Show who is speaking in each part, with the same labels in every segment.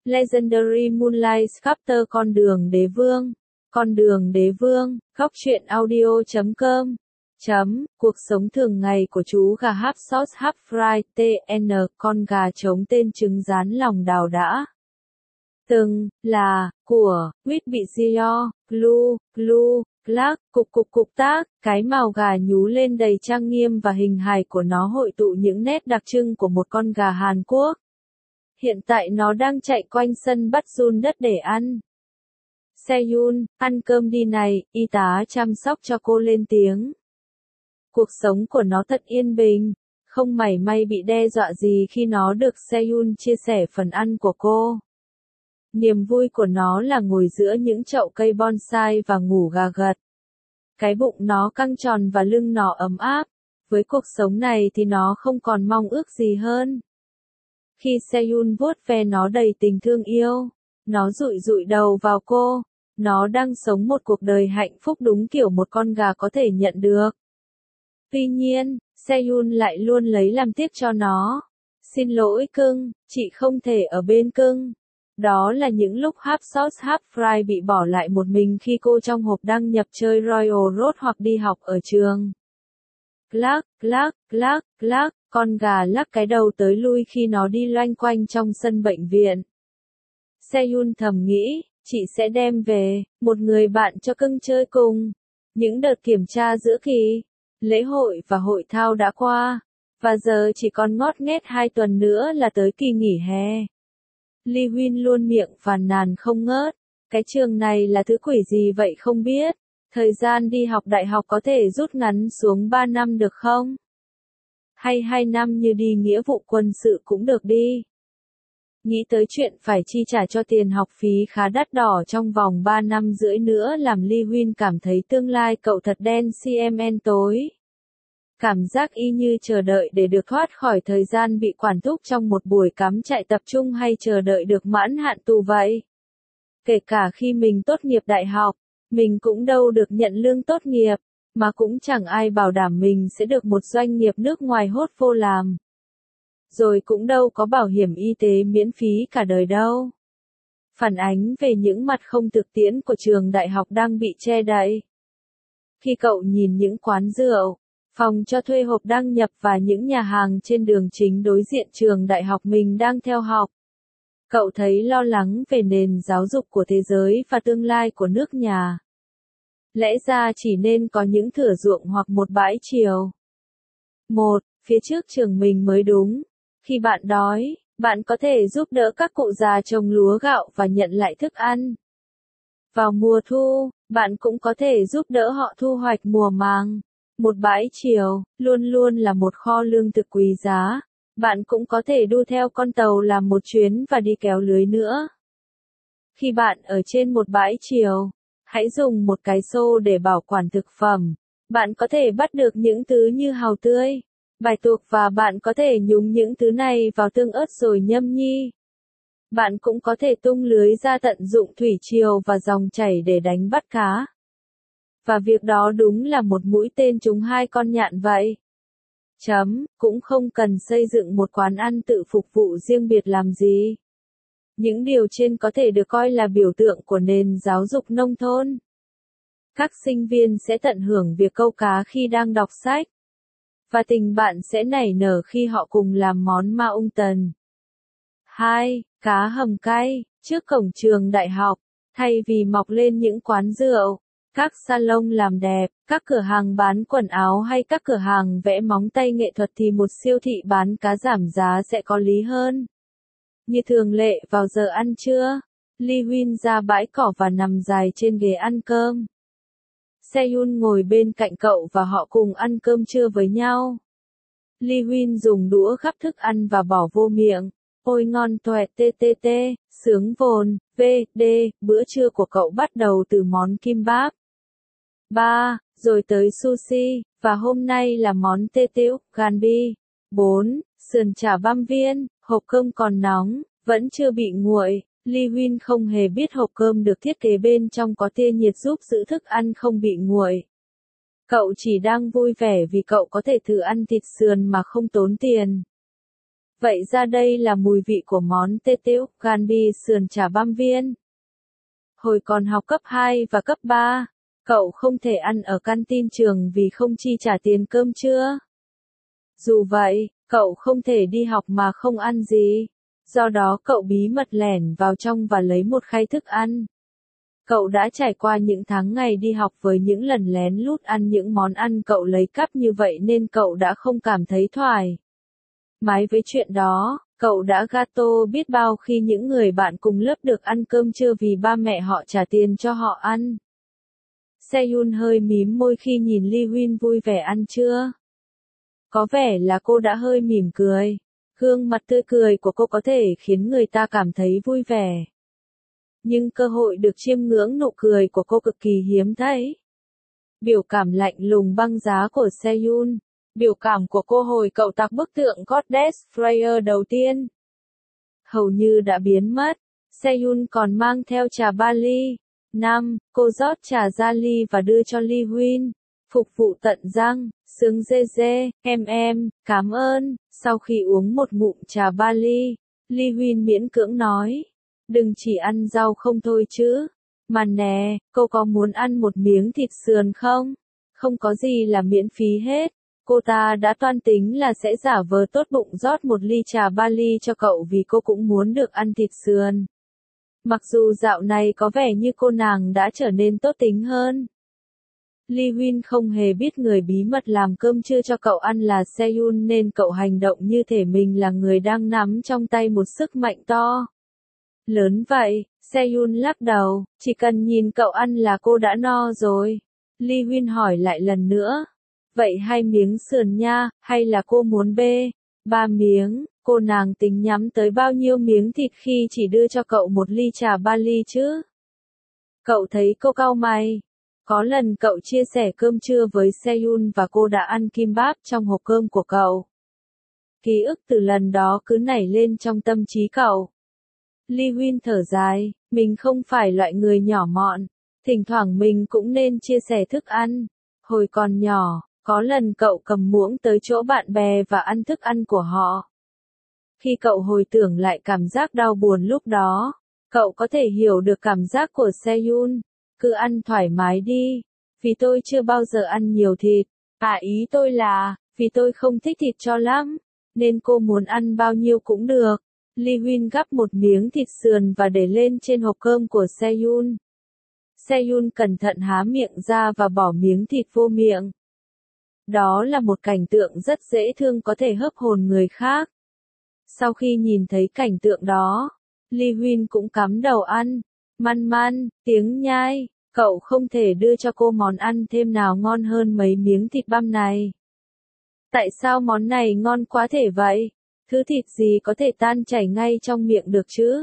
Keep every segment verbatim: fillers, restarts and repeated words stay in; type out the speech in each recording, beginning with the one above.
Speaker 1: Legendary Moonlight Chapter Con đường đế vương. Con đường đế vương, góc truyện audio chấm com. Chấm, cuộc sống thường ngày của chú gà half sauce half fried tê en, con gà trống tên trứng rán lòng đào đã. Từng, là, của, quýt bị dio, glu, glu, clack, cục cục cục tác, cái mào gà nhú lên đầy trang nghiêm và hình hài của nó hội tụ những nét đặc trưng của một con gà Hàn Quốc. Hiện tại nó đang chạy quanh sân bắt giun đất để ăn. Seyun, ăn cơm đi này, y tá chăm sóc cho cô lên tiếng. Cuộc sống của nó thật yên bình, không mảy may bị đe dọa gì khi nó được Seyun chia sẻ phần ăn của cô. Niềm vui của nó là ngồi giữa những chậu cây bonsai và ngủ gà gật. Cái bụng nó căng tròn và lưng nó ấm áp. Với cuộc sống này thì nó không còn mong ước gì hơn. Khi Seyun vuốt ve nó đầy tình thương yêu, nó dụi dụi đầu vào cô. Nó đang sống một cuộc đời hạnh phúc đúng kiểu một con gà có thể nhận được. Tuy nhiên, Seyun lại luôn lấy làm tiếc cho nó. Xin lỗi cưng, chị không thể ở bên cưng. Đó là những lúc half sauce half fry bị bỏ lại một mình khi cô trong hộp đăng nhập chơi Royal Road hoặc đi học ở trường. Clack, clack, clack, clack, con gà lắc cái đầu tới lui khi nó đi loanh quanh trong sân bệnh viện. Seyun thầm nghĩ, chị sẽ đem về một người bạn cho cưng chơi cùng. Những đợt kiểm tra giữa kỳ, lễ hội và hội thao đã qua, và giờ chỉ còn ngót nghét hai tuần nữa là tới kỳ nghỉ hè. Lee Huyên luôn miệng phàn nàn không ngớt, cái trường này là thứ quỷ gì vậy không biết, thời gian đi học đại học có thể rút ngắn xuống ba năm được không? Hay hai năm như đi nghĩa vụ quân sự cũng được đi. Nghĩ tới chuyện phải chi trả cho tiền học phí khá đắt đỏ trong vòng ba năm rưỡi nữa làm Lee Huyên cảm thấy tương lai cậu thật đen xi-em-en tối. Cảm giác y như chờ đợi để được thoát khỏi thời gian bị quản thúc trong một buổi cắm trại tập trung hay chờ đợi được mãn hạn tù vậy. Kể cả khi mình tốt nghiệp đại học, mình cũng đâu được nhận lương tốt nghiệp, mà cũng chẳng ai bảo đảm mình sẽ được một doanh nghiệp nước ngoài hốt vô làm. Rồi cũng đâu có bảo hiểm y tế miễn phí cả đời đâu. Phản ánh về những mặt không thực tiễn của trường đại học đang bị che đậy. Khi cậu nhìn những quán rượu, phòng cho thuê hộp đăng nhập và những nhà hàng trên đường chính đối diện trường đại học mình đang theo học, cậu thấy lo lắng về nền giáo dục của thế giới và tương lai của nước nhà. Lẽ ra chỉ nên có những thửa ruộng hoặc một bãi chiều. Một, phía trước trường mình mới đúng. Khi bạn đói, bạn có thể giúp đỡ các cụ già trồng lúa gạo và nhận lại thức ăn. Vào mùa thu, bạn cũng có thể giúp đỡ họ thu hoạch mùa màng. Một bãi chiều, luôn luôn là một kho lương thực quý giá. Bạn cũng có thể đu theo con tàu làm một chuyến và đi kéo lưới nữa. Khi bạn ở trên một bãi chiều, hãy dùng một cái xô để bảo quản thực phẩm. Bạn có thể bắt được những thứ như hàu tươi, bài tuộc và bạn có thể nhúng những thứ này vào tương ớt rồi nhâm nhi. Bạn cũng có thể tung lưới ra tận dụng thủy triều và dòng chảy để đánh bắt cá. Và việc đó đúng là một mũi tên trúng hai con nhạn vậy. Chấm, cũng không cần xây dựng một quán ăn tự phục vụ riêng biệt làm gì. Những điều trên có thể được coi là biểu tượng của nền giáo dục nông thôn. Các sinh viên sẽ tận hưởng việc câu cá khi đang đọc sách. Và tình bạn sẽ nảy nở khi họ cùng làm món ma ung tần. hai. Cá hầm cay, trước cổng trường đại học, thay vì mọc lên những quán rượu, các salon làm đẹp, các cửa hàng bán quần áo hay các cửa hàng vẽ móng tay nghệ thuật thì một siêu thị bán cá giảm giá sẽ có lý hơn. Như thường lệ vào giờ ăn trưa, Lee Huyên ra bãi cỏ và nằm dài trên ghế ăn cơm. Seyun ngồi bên cạnh cậu và họ cùng ăn cơm trưa với nhau. Lee Huyên dùng đũa gắp thức ăn và bỏ vô miệng. Ôi ngon toẹt tê tê tê, sướng vồn, vê, đê, bữa trưa của cậu bắt đầu từ món kimbap. ba. Rồi tới sushi, và hôm nay là món tê tiễu, ganbi. bốn. Sườn chả băm viên, hộp cơm còn nóng, vẫn chưa bị nguội. Lee Huyên không hề biết hộp cơm được thiết kế bên trong có tia nhiệt giúp giữ thức ăn không bị nguội. Cậu chỉ đang vui vẻ vì cậu có thể thử ăn thịt sườn mà không tốn tiền. Vậy ra đây là mùi vị của món tê tiếu, ganbi sườn chả băm viên. Hồi còn học cấp hai và cấp ba, cậu không thể ăn ở canteen trường vì không chi trả tiền cơm trưa. Dù vậy, cậu không thể đi học mà không ăn gì. Do đó cậu bí mật lẻn vào trong và lấy một khay thức ăn. Cậu đã trải qua những tháng ngày đi học với những lần lén lút ăn những món ăn cậu lấy cắp như vậy nên cậu đã không cảm thấy thoải mái với chuyện đó. Cậu đã gato biết bao khi những người bạn cùng lớp được ăn cơm trưa vì ba mẹ họ trả tiền cho họ ăn. Sehun hơi mím môi khi nhìn Lee Huynh vui vẻ ăn trưa. Có vẻ là cô đã hơi mỉm cười. Gương mặt tươi cười của cô có thể khiến người ta cảm thấy vui vẻ. Nhưng cơ hội được chiêm ngưỡng nụ cười của cô cực kỳ hiếm thấy. Biểu cảm lạnh lùng băng giá của Sehun. Biểu cảm của cô hồi cậu tạc bức tượng Goddess Freya đầu tiên hầu như đã biến mất. Sehun còn mang theo trà ba ly. năm. Cô rót trà ra ly và đưa cho Lee Huynh. Phục vụ tận răng, sướng dê dê, em em, cảm ơn. Sau khi uống một ngụm trà ba ly, Lee Huynh miễn cưỡng nói. Đừng chỉ ăn rau không thôi chứ. Mà nè, cô có muốn ăn một miếng thịt sườn không? Không có gì là miễn phí hết. Cô ta đã toan tính là sẽ giả vờ tốt bụng rót một ly trà ba ly cho cậu vì cô cũng muốn được ăn thịt sườn. Mặc dù dạo này có vẻ như cô nàng đã trở nên tốt tính hơn. Lee Huynh không hề biết người bí mật làm cơm trưa cho cậu ăn là Sehun nên cậu hành động như thể mình là người đang nắm trong tay một sức mạnh to lớn vậy. Sehun lắc đầu, chỉ cần nhìn cậu ăn là cô đã no rồi. Lee Huynh hỏi lại lần nữa. Vậy hai miếng sườn nha, hay là cô muốn bê? Ba miếng, cô nàng tính nhắm tới bao nhiêu miếng thịt khi chỉ đưa cho cậu một ly trà ba ly chứ? Cậu thấy cô cau mày. Có lần cậu chia sẻ cơm trưa với Sehun và cô đã ăn kimbap trong hộp cơm của cậu. Ký ức từ lần đó cứ nảy lên trong tâm trí cậu. Lee Huynh thở dài, mình không phải loại người nhỏ mọn. Thỉnh thoảng mình cũng nên chia sẻ thức ăn. Hồi còn nhỏ, có lần cậu cầm muỗng tới chỗ bạn bè và ăn thức ăn của họ. Khi cậu hồi tưởng lại cảm giác đau buồn lúc đó, cậu có thể hiểu được cảm giác của Sehun. Cứ ăn thoải mái đi. Vì tôi chưa bao giờ ăn nhiều thịt. À ý tôi là, vì tôi không thích thịt cho lắm. Nên cô muốn ăn bao nhiêu cũng được. Lee Huynh gắp một miếng thịt sườn và để lên trên hộp cơm của Sehun. Sehun cẩn thận há miệng ra và bỏ miếng thịt vô miệng. Đó là một cảnh tượng rất dễ thương có thể hấp hồn người khác. Sau khi nhìn thấy cảnh tượng đó, Lee Huynh cũng cắm đầu ăn. Man man, tiếng nhai, cậu không thể đưa cho cô món ăn thêm nào ngon hơn mấy miếng thịt băm này. Tại sao món này ngon quá thể vậy? Thứ thịt gì có thể tan chảy ngay trong miệng được chứ?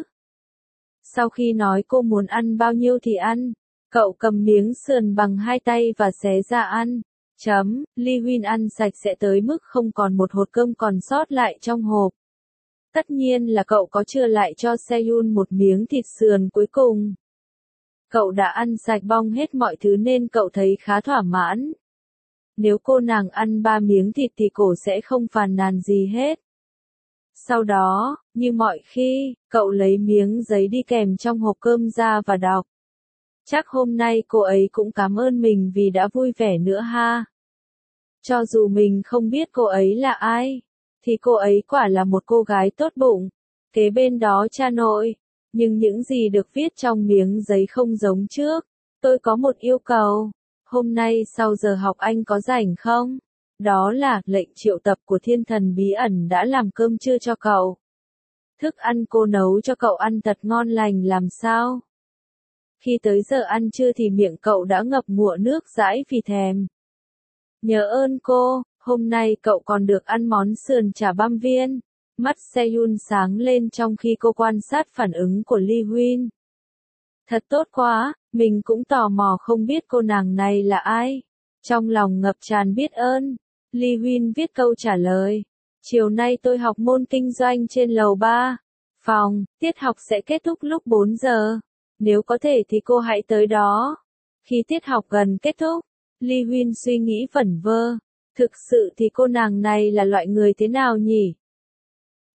Speaker 1: Sau khi nói cô muốn ăn bao nhiêu thì ăn, cậu cầm miếng sườn bằng hai tay và xé ra ăn. Chấm, Lee Huynh ăn sạch sẽ tới mức không còn một hột cơm còn sót lại trong hộp. Tất nhiên là cậu có chừa lại cho Sehun một miếng thịt sườn cuối cùng. Cậu đã ăn sạch bong hết mọi thứ nên cậu thấy khá thỏa mãn. Nếu cô nàng ăn ba miếng thịt thì cổ sẽ không phàn nàn gì hết. Sau đó, như mọi khi, cậu lấy miếng giấy đi kèm trong hộp cơm ra và đọc. Chắc hôm nay cô ấy cũng cảm ơn mình vì đã vui vẻ nữa ha. Cho dù mình không biết cô ấy là ai, thì cô ấy quả là một cô gái tốt bụng. Kế bên đó cha nội. Nhưng những gì được viết trong miếng giấy không giống trước. Tôi có một yêu cầu. Hôm nay sau giờ học anh có rảnh không? Đó là lệnh triệu tập của thiên thần bí ẩn đã làm cơm trưa cho cậu. Thức ăn cô nấu cho cậu ăn thật ngon lành làm sao? Khi tới giờ ăn trưa thì miệng cậu đã ngập ngụa nước dãi vì thèm. Nhớ ơn cô, hôm nay cậu còn được ăn món sườn chả băm viên. Mắt Sehun sáng lên trong khi cô quan sát phản ứng của Lee Huynh. Thật tốt quá, mình cũng tò mò không biết cô nàng này là ai. Trong lòng ngập tràn biết ơn, Lee Huynh viết câu trả lời. Chiều nay tôi học môn kinh doanh trên lầu ba phòng, tiết học sẽ kết thúc lúc bốn giờ. Nếu có thể thì cô hãy tới đó. Khi tiết học gần kết thúc, Lee Huynh suy nghĩ vẩn vơ. Thực sự thì cô nàng này là loại người thế nào nhỉ?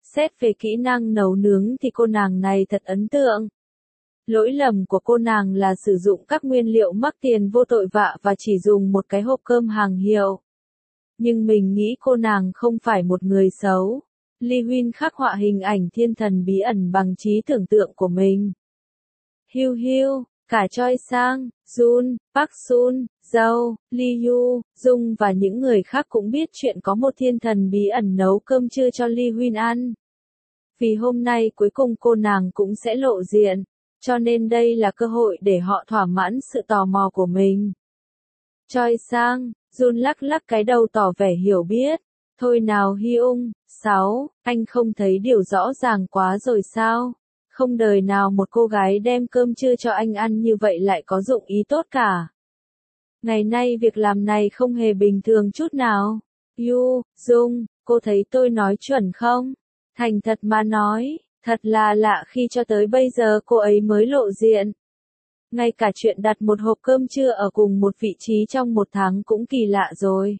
Speaker 1: Xét về kỹ năng nấu nướng thì cô nàng này thật ấn tượng. Lỗi lầm của cô nàng là sử dụng các nguyên liệu mắc tiền vô tội vạ và chỉ dùng một cái hộp cơm hàng hiệu. Nhưng mình nghĩ cô nàng không phải một người xấu. Lee Huynh khắc họa hình ảnh thiên thần bí ẩn bằng trí tưởng tượng của mình. Hiu hiu, cả Choi Sang, Jun, Park Sun, Dâu, Lee Yu, Dung và những người khác cũng biết chuyện có một thiên thần bí ẩn nấu cơm trưa cho Lee Huynh ăn. Vì hôm nay cuối cùng cô nàng cũng sẽ lộ diện, cho nên đây là cơ hội để họ thỏa mãn sự tò mò của mình. Choi Sang, Jun lắc lắc cái đầu tỏ vẻ hiểu biết. Thôi nào Hyung, sáu, anh không thấy điều rõ ràng quá rồi sao? Không đời nào một cô gái đem cơm trưa cho anh ăn như vậy lại có dụng ý tốt cả. Ngày nay việc làm này không hề bình thường chút nào. Yu, Dung, cô thấy tôi nói chuẩn không? Thành thật mà nói, thật là lạ khi cho tới bây giờ cô ấy mới lộ diện. Ngay cả chuyện đặt một hộp cơm trưa ở cùng một vị trí trong một tháng cũng kỳ lạ rồi.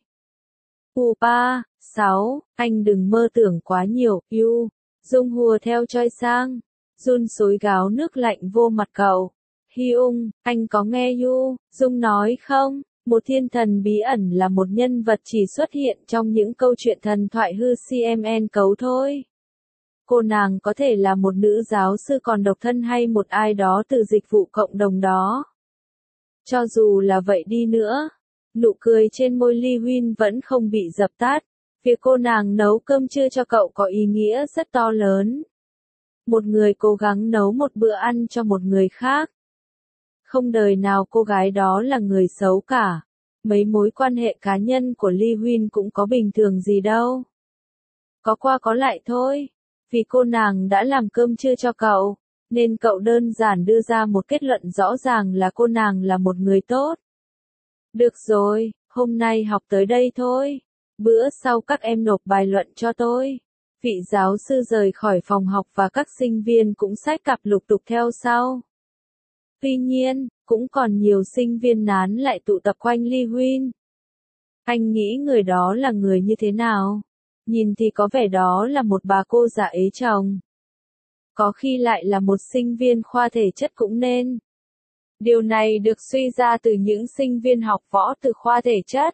Speaker 1: U ba, sáu, anh đừng mơ tưởng quá nhiều, Yu. Dung hùa theo Choi Sang. Jun xối gáo nước lạnh vô mặt cậu. Hyung, anh có nghe Yu, Dung nói không? Một thiên thần bí ẩn là một nhân vật chỉ xuất hiện trong những câu chuyện thần thoại hư cmn cấu thôi. Cô nàng có thể là một nữ giáo sư còn độc thân hay một ai đó từ dịch vụ cộng đồng đó. Cho dù là vậy đi nữa, nụ cười trên môi Lee Huynh vẫn không bị dập tắt. Việc cô nàng nấu cơm trưa cho cậu có ý nghĩa rất to lớn. Một người cố gắng nấu một bữa ăn cho một người khác. Không đời nào cô gái đó là người xấu cả. Mấy mối quan hệ cá nhân của Lee Huynh cũng có bình thường gì đâu. Có qua có lại thôi. Vì cô nàng đã làm cơm trưa cho cậu, nên cậu đơn giản đưa ra một kết luận rõ ràng là cô nàng là một người tốt. Được rồi, hôm nay học tới đây thôi. Bữa sau các em nộp bài luận cho tôi. Vị giáo sư rời khỏi phòng học và các sinh viên cũng xách cặp lục tục theo sau. Tuy nhiên, cũng còn nhiều sinh viên nán lại tụ tập quanh Lee Huynh. Anh nghĩ người đó là người như thế nào? Nhìn thì có vẻ đó là một bà cô già ế chồng. Có khi lại là một sinh viên khoa thể chất cũng nên. Điều này được suy ra từ những sinh viên học võ từ khoa thể chất.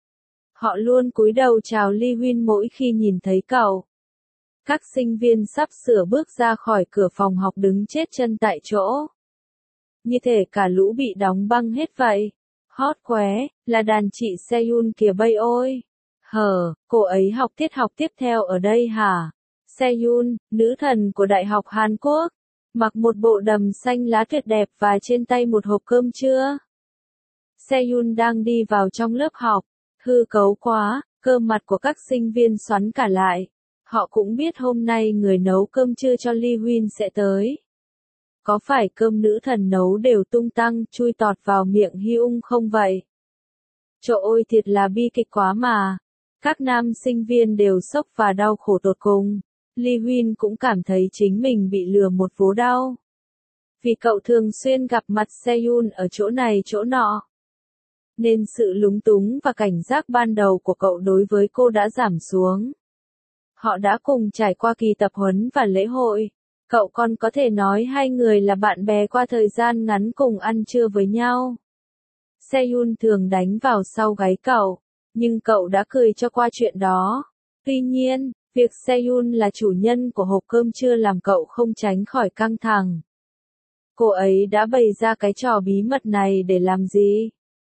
Speaker 1: Họ luôn cúi đầu chào Lee Huynh mỗi khi nhìn thấy cậu. Các sinh viên sắp sửa bước ra khỏi cửa phòng học đứng chết chân tại chỗ. Như thể cả lũ bị đóng băng hết vậy. Hot qué, là đàn chị Seyun kìa bây ôi. Hờ, cô ấy học tiết học tiếp theo ở đây hả? Seyun, nữ thần của Đại học Hàn Quốc, mặc một bộ đầm xanh lá tuyệt đẹp và trên tay một hộp cơm trưa. Seyun đang đi vào trong lớp học. Hư cấu quá, cơ mặt của các sinh viên xoắn cả lại. Họ cũng biết hôm nay người nấu cơm trưa cho Lee Huynh sẽ tới. Có phải cơm nữ thần nấu đều tung tăng chui tọt vào miệng Hyung không vậy? Trời ơi thiệt là bi kịch quá mà. Các nam sinh viên đều sốc và đau khổ tột cùng. Lee Huynh cũng cảm thấy chính mình bị lừa một vố đau. Vì cậu thường xuyên gặp mặt Seyun ở chỗ này chỗ nọ. Nên sự lúng túng và cảnh giác ban đầu của cậu đối với cô đã giảm xuống. Họ đã cùng trải qua kỳ tập huấn và lễ hội. Cậu còn có thể nói hai người là bạn bè qua thời gian ngắn cùng ăn trưa với nhau. Seyun thường đánh vào sau gáy cậu, nhưng cậu đã cười cho qua chuyện đó. Tuy nhiên, việc Seyun là chủ nhân của hộp cơm trưa làm cậu không tránh khỏi căng thẳng. Cô ấy đã bày ra cái trò bí mật này để làm gì?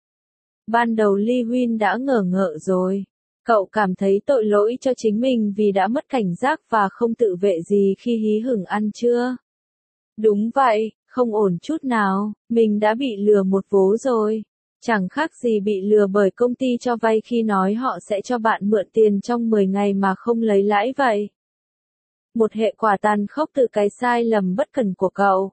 Speaker 1: Ban đầu Lee Huynh đã ngờ ngợ rồi. Cậu cảm thấy tội lỗi cho chính mình vì đã mất cảnh giác và không tự vệ gì khi hí hửng ăn trưa. Đúng vậy, không ổn chút nào, mình đã bị lừa một vố rồi. Chẳng khác gì bị lừa bởi công ty cho vay khi nói họ sẽ cho bạn mượn tiền trong mười ngày mà không lấy lãi vậy. Một hệ quả tàn khốc từ cái sai lầm bất cẩn của cậu.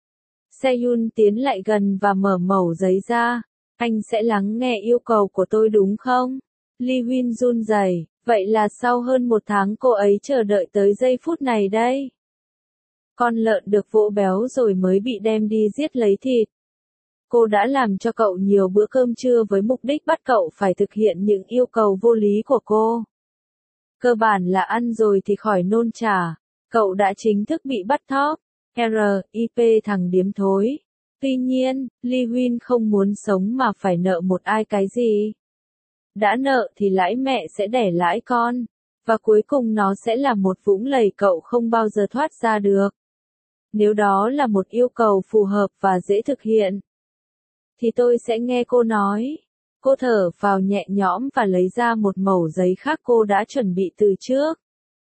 Speaker 1: Seyun tiến lại gần và mở mẩu giấy ra. Anh sẽ lắng nghe yêu cầu của tôi đúng không? Lee Huynh run rẩy, vậy là sau hơn một tháng cô ấy chờ đợi tới giây phút này đây. Con lợn được vỗ béo rồi mới bị đem đi giết lấy thịt. Cô đã làm cho cậu nhiều bữa cơm trưa với mục đích bắt cậu phải thực hiện những yêu cầu vô lý của cô. Cơ bản là ăn rồi thì khỏi nôn chả. Cậu đã chính thức bị bắt thóp. R I P thằng điếm thối. Tuy nhiên, Lee Huyên không muốn sống mà phải nợ một ai cái gì. Đã nợ thì lãi mẹ sẽ đẻ lãi con. Và cuối cùng nó sẽ là một vũng lầy cậu không bao giờ thoát ra được. Nếu đó là một yêu cầu phù hợp và dễ thực hiện, thì tôi sẽ nghe cô nói. Cô thở phào nhẹ nhõm và lấy ra một mẩu giấy khác cô đã chuẩn bị từ trước.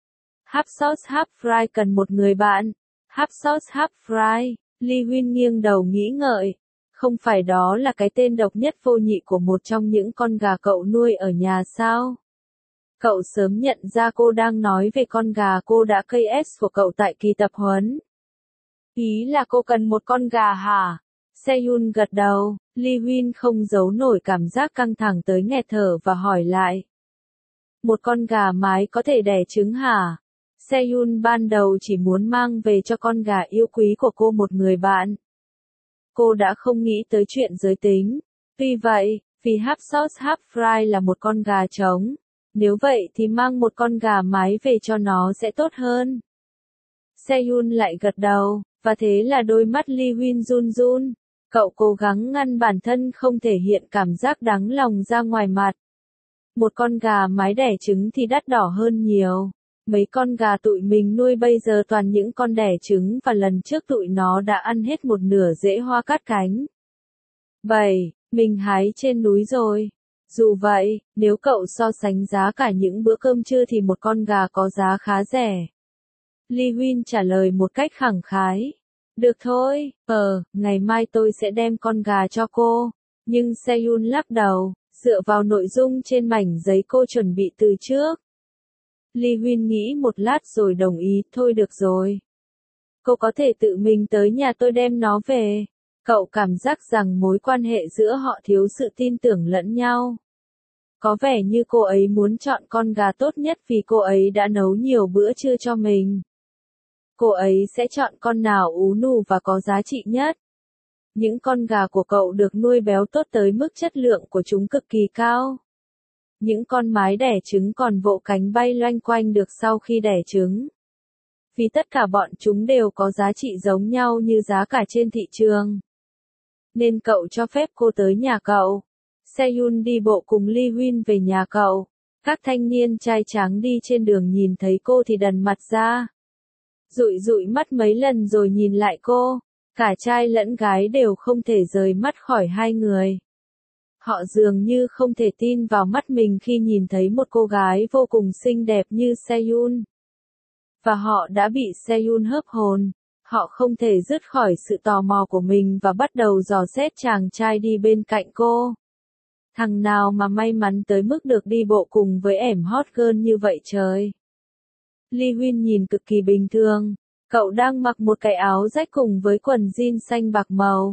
Speaker 1: Hapsos Hapfry cần một người bạn. Hapsos Hapfry, Lee Huyên nghiêng đầu nghĩ ngợi. Không phải đó là cái tên độc nhất vô nhị của một trong những con gà cậu nuôi ở nhà sao? Cậu sớm nhận ra cô đang nói về con gà cô đã cây S của cậu tại kỳ tập huấn. Ý là cô cần một con gà hả? Seyun gật đầu, Lee Huyên không giấu nổi cảm giác căng thẳng tới nghẹt thở và hỏi lại. Một con gà mái có thể đẻ trứng hả? Seyun ban đầu chỉ muốn mang về cho con gà yêu quý của cô một người bạn. Cô đã không nghĩ tới chuyện giới tính. Tuy vậy, vì Hapsos Hapfry là một con gà trống, nếu vậy thì mang một con gà mái về cho nó sẽ tốt hơn. Seyun lại gật đầu, và thế là đôi mắt Lee Huyên run run. Cậu cố gắng ngăn bản thân không thể hiện cảm giác đáng lòng ra ngoài mặt. Một con gà mái đẻ trứng thì đắt đỏ hơn nhiều. Mấy con gà tụi mình nuôi bây giờ toàn những con đẻ trứng và lần trước tụi nó đã ăn hết một nửa rễ hoa cát cánh. bảy. Mình hái trên núi rồi. Dù vậy, nếu cậu so sánh giá cả những bữa cơm trưa thì một con gà có giá khá rẻ. Lee Huyên trả lời một cách khẳng khái. Được thôi, ờ, ngày mai tôi sẽ đem con gà cho cô. Nhưng Seyun lắc đầu, dựa vào nội dung trên mảnh giấy cô chuẩn bị từ trước. Lee Huyên nghĩ một lát rồi đồng ý, thôi được rồi. Cô có thể tự mình tới nhà tôi đem nó về. Cậu cảm giác rằng mối quan hệ giữa họ thiếu sự tin tưởng lẫn nhau. Có vẻ như cô ấy muốn chọn con gà tốt nhất vì cô ấy đã nấu nhiều bữa trưa cho mình. Cô ấy sẽ chọn con nào ú nù và có giá trị nhất. Những con gà của cậu được nuôi béo tốt tới mức chất lượng của chúng cực kỳ cao. Những con mái đẻ trứng còn vỗ cánh bay loanh quanh được sau khi đẻ trứng. Vì tất cả bọn chúng đều có giá trị giống nhau như giá cả trên thị trường. Nên cậu cho phép cô tới nhà cậu. Seyun đi bộ cùng Lee Huyên về nhà cậu. Các thanh niên trai tráng đi trên đường nhìn thấy cô thì đần mặt ra. Dụi dụi mắt mấy lần rồi nhìn lại cô. Cả trai lẫn gái đều không thể rời mắt khỏi hai người. Họ dường như không thể tin vào mắt mình khi nhìn thấy một cô gái vô cùng xinh đẹp như Seyun. Và họ đã bị Seyun hớp hồn. Họ không thể dứt khỏi sự tò mò của mình và bắt đầu dò xét chàng trai đi bên cạnh cô. Thằng nào mà may mắn tới mức được đi bộ cùng với ẻm hot girl như vậy trời. Lee Huyên nhìn cực kỳ bình thường. Cậu đang mặc một cái áo rách cùng với quần jean xanh bạc màu.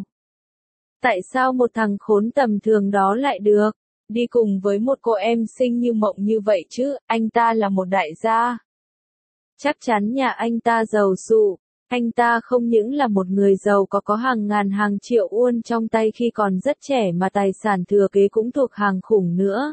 Speaker 1: Tại sao một thằng khốn tầm thường đó lại được đi cùng với một cô em xinh như mộng như vậy chứ? Anh ta là một đại gia. Chắc chắn nhà anh ta giàu sụ. Anh ta không những là một người giàu có có hàng ngàn hàng triệu won trong tay khi còn rất trẻ mà tài sản thừa kế cũng thuộc hàng khủng nữa.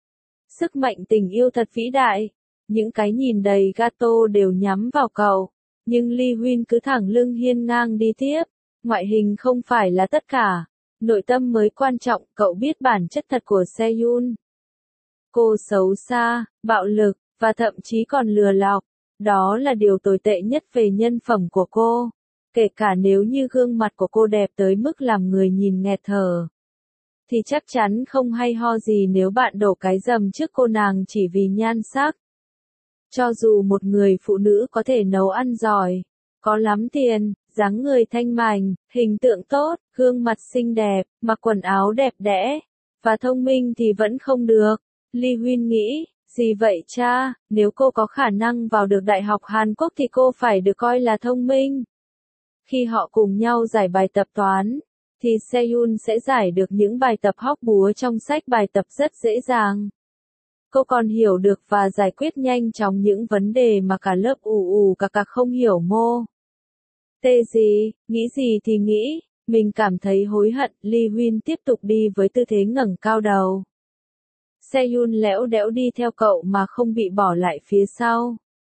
Speaker 1: Sức mạnh tình yêu thật vĩ đại. Những cái nhìn đầy gato đều nhắm vào cậu. Nhưng Lee Huyên cứ thẳng lưng hiên ngang đi tiếp. Ngoại hình không phải là tất cả. Nội tâm mới quan trọng, cậu biết bản chất thật của Seyun. Cô xấu xa, bạo lực, và thậm chí còn lừa lọc. Đó là điều tồi tệ nhất về nhân phẩm của cô. Kể cả nếu như gương mặt của cô đẹp tới mức làm người nhìn nghẹt thở. Thì chắc chắn không hay ho gì nếu bạn đổ cái dầm trước cô nàng chỉ vì nhan sắc. Cho dù một người phụ nữ có thể nấu ăn giỏi, có lắm tiền, dáng người thanh mảnh, hình tượng tốt, gương mặt xinh đẹp, mặc quần áo đẹp đẽ, và thông minh thì vẫn không được. Lee Huyên nghĩ, gì vậy cha, nếu cô có khả năng vào được Đại học Hàn Quốc thì cô phải được coi là thông minh. Khi họ cùng nhau giải bài tập toán, thì Seyun sẽ giải được những bài tập hóc búa trong sách bài tập rất dễ dàng. Cô còn hiểu được và giải quyết nhanh chóng những vấn đề mà cả lớp ù ù cà cà không hiểu mô. Tê gì, nghĩ gì thì nghĩ, mình cảm thấy hối hận. Lee Huyên tiếp tục đi với tư thế ngẩng cao đầu. Seyun lẽo đẽo đi theo cậu mà không bị bỏ lại phía sau.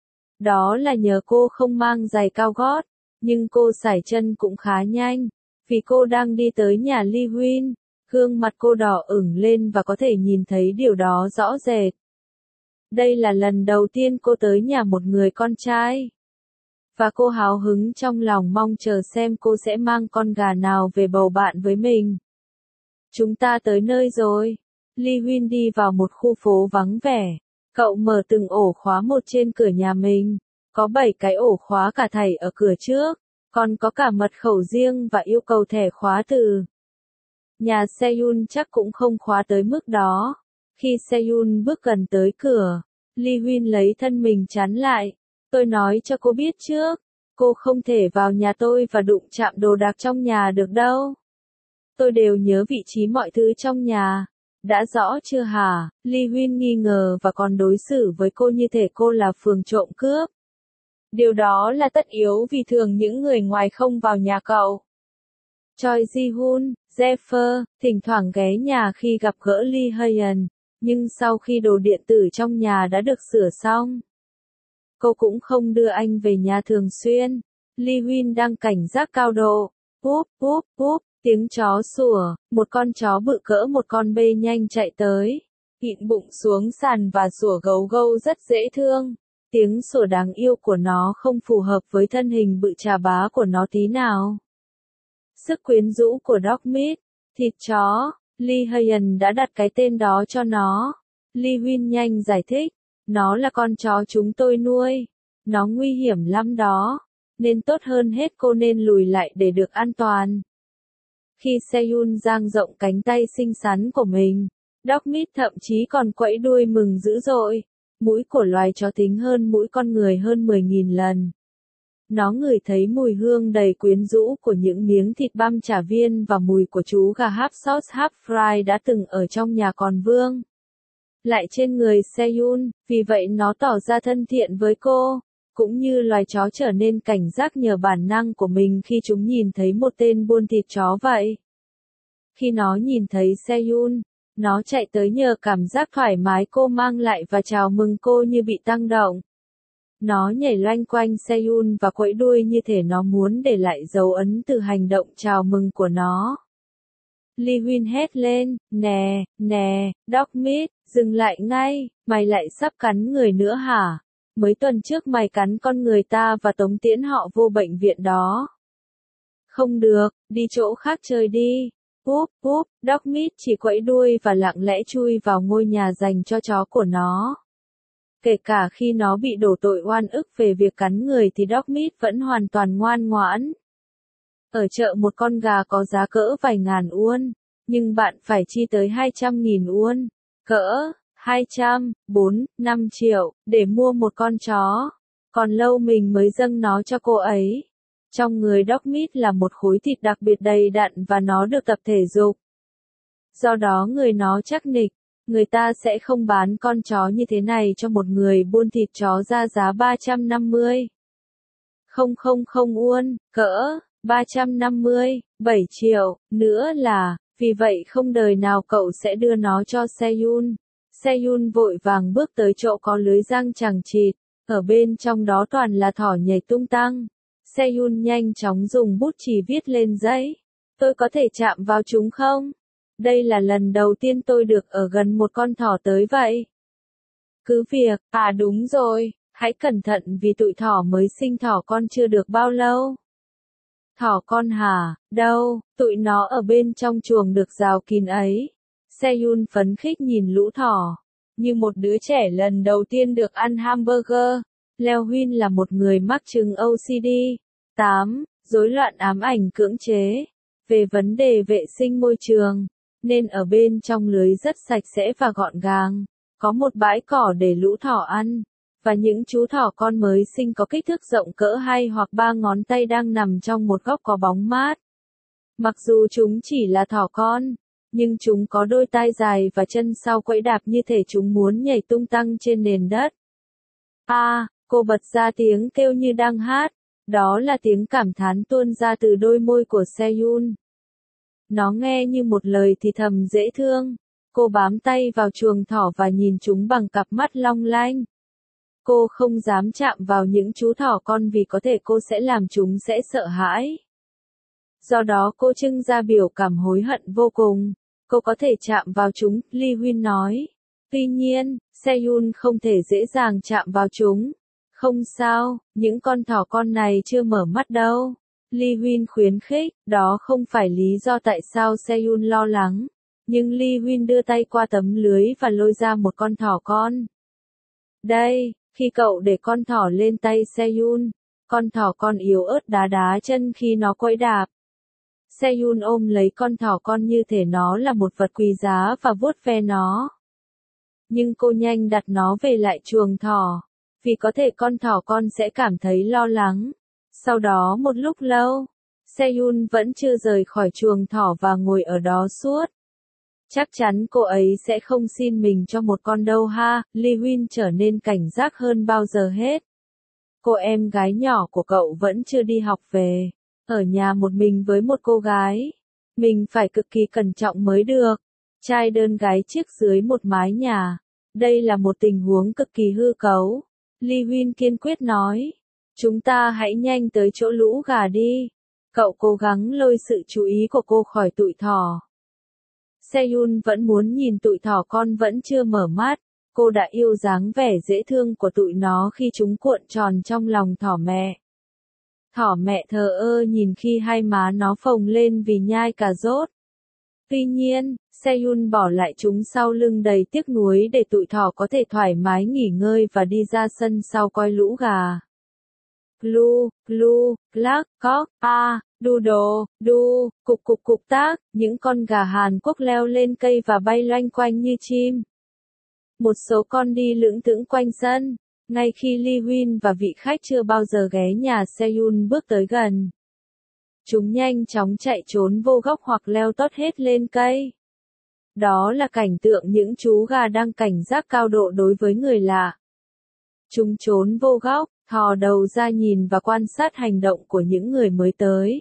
Speaker 1: Đó là nhờ cô không mang giày cao gót, nhưng cô sải chân cũng khá nhanh, vì cô đang đi tới nhà Lee Huynh. Gương mặt cô đỏ ửng lên và có thể nhìn thấy điều đó rõ rệt. Đây là lần đầu tiên cô tới nhà một người con trai. Và cô háo hứng trong lòng mong chờ xem cô sẽ mang con gà nào về bầu bạn với mình. Chúng ta tới nơi rồi. Lee Huynh đi vào một khu phố vắng vẻ. Cậu mở từng ổ khóa một trên cửa nhà mình. Có bảy cái ổ khóa cả thảy ở cửa trước. Còn có cả mật khẩu riêng và yêu cầu thẻ khóa từ. Nhà Seyun chắc cũng không khóa tới mức đó. Khi Seyun bước gần tới cửa, Lee Huynh lấy thân mình chắn lại. Tôi nói cho cô biết trước, cô không thể vào nhà tôi và đụng chạm đồ đạc trong nhà được đâu. Tôi đều nhớ vị trí mọi thứ trong nhà. Đã rõ chưa hả? Lee Huynh nghi ngờ và còn đối xử với cô như thể cô là phường trộm cướp. Điều đó là tất yếu vì thường những người ngoài không vào nhà cậu. Choi Ji-hun, Jeffer, thỉnh thoảng ghé nhà khi gặp gỡ Lee Hyun, nhưng sau khi đồ điện tử trong nhà đã được sửa xong, cô cũng không đưa anh về nhà thường xuyên. Lee Huynh đang cảnh giác cao độ. Púp, púp, púp, tiếng chó sủa, một con chó bự cỡ một con bê nhanh chạy tới, ghịn bụng xuống sàn và sủa gấu gâu rất dễ thương. Tiếng sủa đáng yêu của nó không phù hợp với thân hình bự chà bá của nó tí nào. Sức quyến rũ của Dog Meat, thịt chó, Lee Hyun đã đặt cái tên đó cho nó. Lee Huynh nhanh giải thích, nó là con chó chúng tôi nuôi. Nó nguy hiểm lắm đó, nên tốt hơn hết cô nên lùi lại để được an toàn. Khi Seyun dang rộng cánh tay xinh xắn của mình, Dog Meat thậm chí còn quẫy đuôi mừng dữ dội. Mũi của loài chó thính hơn mũi con người hơn mười nghìn lần. Nó ngửi thấy mùi hương đầy quyến rũ của những miếng thịt băm chả viên và mùi của chú gà half sauce half fry đã từng ở trong nhà còn vương lại trên người Seyun, vì vậy nó tỏ ra thân thiện với cô, cũng như loài chó trở nên cảnh giác nhờ bản năng của mình khi chúng nhìn thấy một tên buôn thịt chó vậy. Khi nó nhìn thấy Seyun, nó chạy tới nhờ cảm giác thoải mái cô mang lại và chào mừng cô như bị tăng động. Nó nhảy loanh quanh Seyun và quẫy đuôi như thể nó muốn để lại dấu ấn từ hành động chào mừng của nó. Lee Huynh hét lên, nè, nè, Dog Meat, dừng lại ngay, mày lại sắp cắn người nữa hả? Mấy tuần trước mày cắn con người ta và tống tiễn họ vô bệnh viện đó. Không được, đi chỗ khác chơi đi. Púp, púp, Dog Meat chỉ quẫy đuôi và lặng lẽ chui vào ngôi nhà dành cho chó của nó. Kể cả khi nó bị đổ tội oan ức về việc cắn người thì Dog Meat vẫn hoàn toàn ngoan ngoãn. Ở chợ một con gà có giá cỡ vài ngàn won, nhưng bạn phải chi tới hai trăm nghìn won, cỡ hai trăm, bốn, năm triệu, để mua một con chó. Còn lâu mình mới dâng nó cho cô ấy. Trong người Dog Meat là một khối thịt đặc biệt đầy đặn và nó được tập thể dục. Do đó người nó chắc nịch, người ta sẽ không bán con chó như thế này cho một người buôn thịt chó ra giá ba trăm năm mươi. Không không không won, cỡ ba trăm năm mươi, bảy triệu, nữa là, vì vậy không đời nào cậu sẽ đưa nó cho Seyun. Seyun vội vàng bước tới chỗ có lưới răng chằng chịt, ở bên trong đó toàn là thỏ nhảy tung tăng. Seyun nhanh chóng dùng bút chì viết lên giấy. Tôi có thể chạm vào chúng không? Đây là lần đầu tiên tôi được ở gần một con thỏ tới vậy. Cứ việc, à đúng rồi, hãy cẩn thận vì tụi thỏ mới sinh thỏ con chưa được bao lâu. Thỏ con hả? Đâu, tụi nó ở bên trong chuồng được rào kín ấy. Seyun phấn khích nhìn lũ thỏ, như một đứa trẻ lần đầu tiên được ăn hamburger. Leo Huynh là một người mắc chứng O C D. tám. Rối loạn ám ảnh cưỡng chế. Về vấn đề vệ sinh môi trường, nên ở bên trong lưới rất sạch sẽ và gọn gàng. Có một bãi cỏ để lũ thỏ ăn. Và những chú thỏ con mới sinh có kích thước rộng cỡ hai hoặc ba ngón tay đang nằm trong một góc có bóng mát. Mặc dù chúng chỉ là thỏ con, nhưng chúng có đôi tai dài và chân sau quẫy đạp như thể chúng muốn nhảy tung tăng trên nền đất. A, à, cô bật ra tiếng kêu như đang hát. Đó là tiếng cảm thán tuôn ra từ đôi môi của Seyun. Nó nghe như một lời thì thầm dễ thương. Cô bám tay vào chuồng thỏ và nhìn chúng bằng cặp mắt long lanh. Cô không dám chạm vào những chú thỏ con vì có thể cô sẽ làm chúng sẽ sợ hãi. Do đó cô trưng ra biểu cảm hối hận vô cùng. Cô có thể chạm vào chúng, Lee Huyên nói. Tuy nhiên, Seyun không thể dễ dàng chạm vào chúng. Không sao, những con thỏ con này chưa mở mắt đâu. Lee Huyên khuyến khích, đó không phải lý do tại sao Seyun lo lắng. Nhưng Lee Huyên đưa tay qua tấm lưới và lôi ra một con thỏ con. Đây, khi cậu để con thỏ lên tay Seyun, con thỏ con yếu ớt đá đá chân khi nó quẫy đạp. Seyun ôm lấy con thỏ con như thể nó là một vật quý giá và vuốt ve nó. Nhưng cô nhanh đặt nó về lại chuồng thỏ, vì có thể con thỏ con sẽ cảm thấy lo lắng. Sau đó một lúc lâu, Seyun vẫn chưa rời khỏi chuồng thỏ và ngồi ở đó suốt. Chắc chắn cô ấy sẽ không xin mình cho một con đâu ha, Lee Huyên trở nên cảnh giác hơn bao giờ hết. Cô em gái nhỏ của cậu vẫn chưa đi học về, ở nhà một mình với một cô gái. Mình phải cực kỳ cẩn trọng mới được. Trai đơn gái chiếc dưới một mái nhà. Đây là một tình huống cực kỳ hư cấu. Lee Huyên kiên quyết nói. Chúng ta hãy nhanh tới chỗ lũ gà đi. Cậu cố gắng lôi sự chú ý của cô khỏi tụi thỏ. Seyun vẫn muốn nhìn tụi thỏ con vẫn chưa mở mắt. Cô đã yêu dáng vẻ dễ thương của tụi nó khi chúng cuộn tròn trong lòng thỏ mẹ. Thỏ mẹ thờ ơ nhìn khi hai má nó phồng lên vì nhai cà rốt. Tuy nhiên, Seyun bỏ lại chúng sau lưng đầy tiếc nuối để tụi thỏ có thể thoải mái nghỉ ngơi và đi ra sân sau coi lũ gà. Glu, glu, clack, cock, a, doodle, du, cục cục cục tác, những con gà Hàn Quốc leo lên cây và bay loanh quanh như chim. Một số con đi lững thững quanh sân. Ngay khi Lee Huyên và vị khách chưa bao giờ ghé nhà Seyun bước tới gần, chúng nhanh chóng chạy trốn vô góc hoặc leo tót hết lên cây. Đó là cảnh tượng những chú gà đang cảnh giác cao độ đối với người lạ. Chúng trốn vô góc, thò đầu ra nhìn và quan sát hành động của những người mới tới.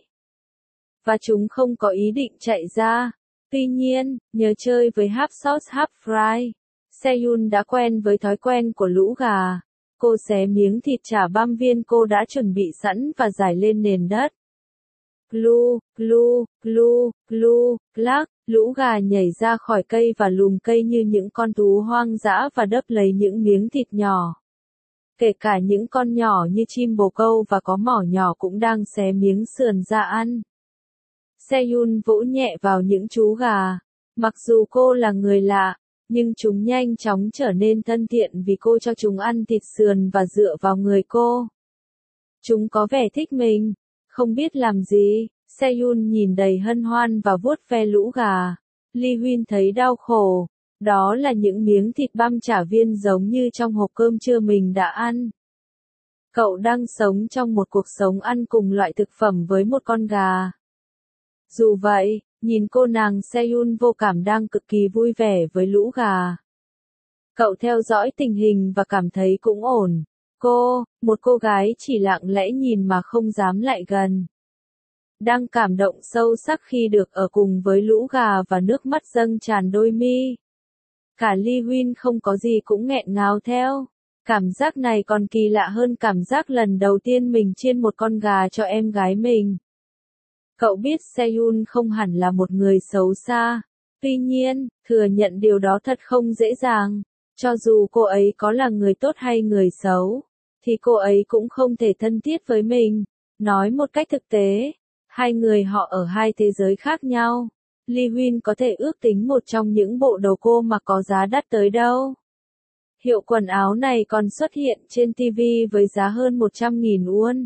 Speaker 1: Và chúng không có ý định chạy ra. Tuy nhiên, nhờ chơi với half sauce half fry, Seyun đã quen với thói quen của lũ gà. Cô xé miếng thịt chả băm viên cô đã chuẩn bị sẵn và rải lên nền đất. Glu, glu, glu, glu, clack, lũ gà nhảy ra khỏi cây và lùm cây như những con thú hoang dã và đấp lấy những miếng thịt nhỏ. Kể cả những con nhỏ như chim bồ câu và có mỏ nhỏ cũng đang xé miếng sườn ra ăn. Seyun vỗ nhẹ vào những chú gà. Mặc dù cô là người lạ, nhưng chúng nhanh chóng trở nên thân thiện vì cô cho chúng ăn thịt sườn và dựa vào người cô. Chúng có vẻ thích mình, không biết làm gì. Seyun nhìn đầy hân hoan và vuốt ve lũ gà. Lee Huyên thấy đau khổ. Đó là những miếng thịt băm chả viên giống như trong hộp cơm trưa mình đã ăn. Cậu đang sống trong một cuộc sống ăn cùng loại thực phẩm với một con gà. Dù vậy, nhìn cô nàng Seyun vô cảm đang cực kỳ vui vẻ với lũ gà. Cậu theo dõi tình hình và cảm thấy cũng ổn. Cô, một cô gái chỉ lặng lẽ nhìn mà không dám lại gần. Đang cảm động sâu sắc khi được ở cùng với lũ gà và nước mắt dâng tràn đôi mi. Cả Lee Huyên không có gì cũng nghẹn ngào theo. Cảm giác này còn kỳ lạ hơn cảm giác lần đầu tiên mình chiên một con gà cho em gái mình. Cậu biết Seyun không hẳn là một người xấu xa. Tuy nhiên, thừa nhận điều đó thật không dễ dàng. Cho dù cô ấy có là người tốt hay người xấu, thì cô ấy cũng không thể thân thiết với mình. Nói một cách thực tế, hai người họ ở hai thế giới khác nhau. Lee Huyên có thể ước tính một trong những bộ đồ cô mặc có giá đắt tới đâu. Hiệu quần áo này còn xuất hiện trên ti vi với giá hơn một trăm nghìn won.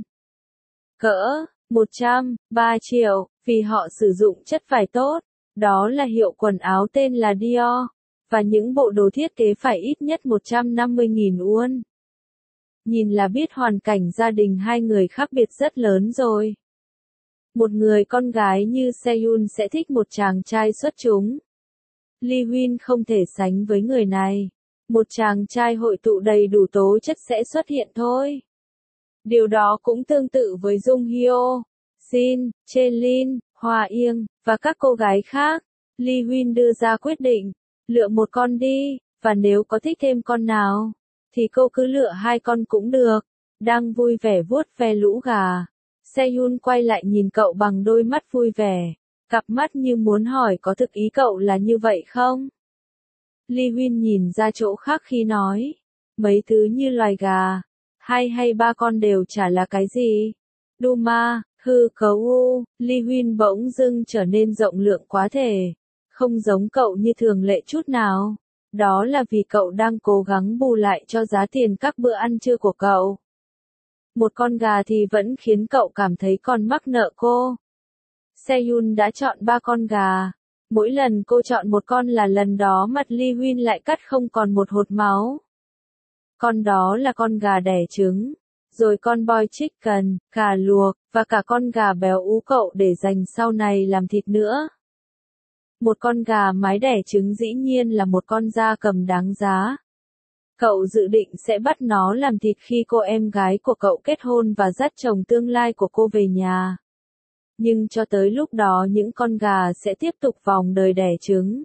Speaker 1: Cỡ một trăm ba triệu, vì họ sử dụng chất vải tốt. Đó là hiệu quần áo tên là Dior, và những bộ đồ thiết kế phải ít nhất một trăm năm mươi nghìn won. Nhìn là biết hoàn cảnh gia đình hai người khác biệt rất lớn rồi. Một người con gái như Seyun sẽ thích một chàng trai xuất chúng. Lee Huyên không thể sánh với người này. Một chàng trai hội tụ đầy đủ tố chất sẽ xuất hiện thôi. Điều đó cũng tương tự với Jung Hyo, Jin, Chelin, Hoa Yên, và các cô gái khác. Lee Huyên đưa ra quyết định. Lựa một con đi, và nếu có thích thêm con nào, thì cô cứ lựa hai con cũng được. Đang vui vẻ vuốt ve lũ gà, Sehun quay lại nhìn cậu bằng đôi mắt vui vẻ, cặp mắt như muốn hỏi có thực ý cậu là như vậy không? Lee Huyên nhìn ra chỗ khác khi nói, mấy thứ như loài gà, hai hay ba con đều chả là cái gì. Duma, hư cấu u, Lee Huyên bỗng dưng trở nên rộng lượng quá thể, không giống cậu như thường lệ chút nào. Đó là vì cậu đang cố gắng bù lại cho giá tiền các bữa ăn trưa của cậu. Một con gà thì vẫn khiến cậu cảm thấy còn mắc nợ cô. Sehun đã chọn ba con gà. Mỗi lần cô chọn một con là lần đó mặt Lee Huyên lại cắt không còn một hột máu. Con đó là con gà đẻ trứng, rồi con boiled chicken, gà luộc, và cả con gà béo ú cậu để dành sau này làm thịt nữa. Một con gà mái đẻ trứng dĩ nhiên là một con gia cầm đáng giá. Cậu dự định sẽ bắt nó làm thịt khi cô em gái của cậu kết hôn và dắt chồng tương lai của cô về nhà. Nhưng cho tới lúc đó những con gà sẽ tiếp tục vòng đời đẻ trứng.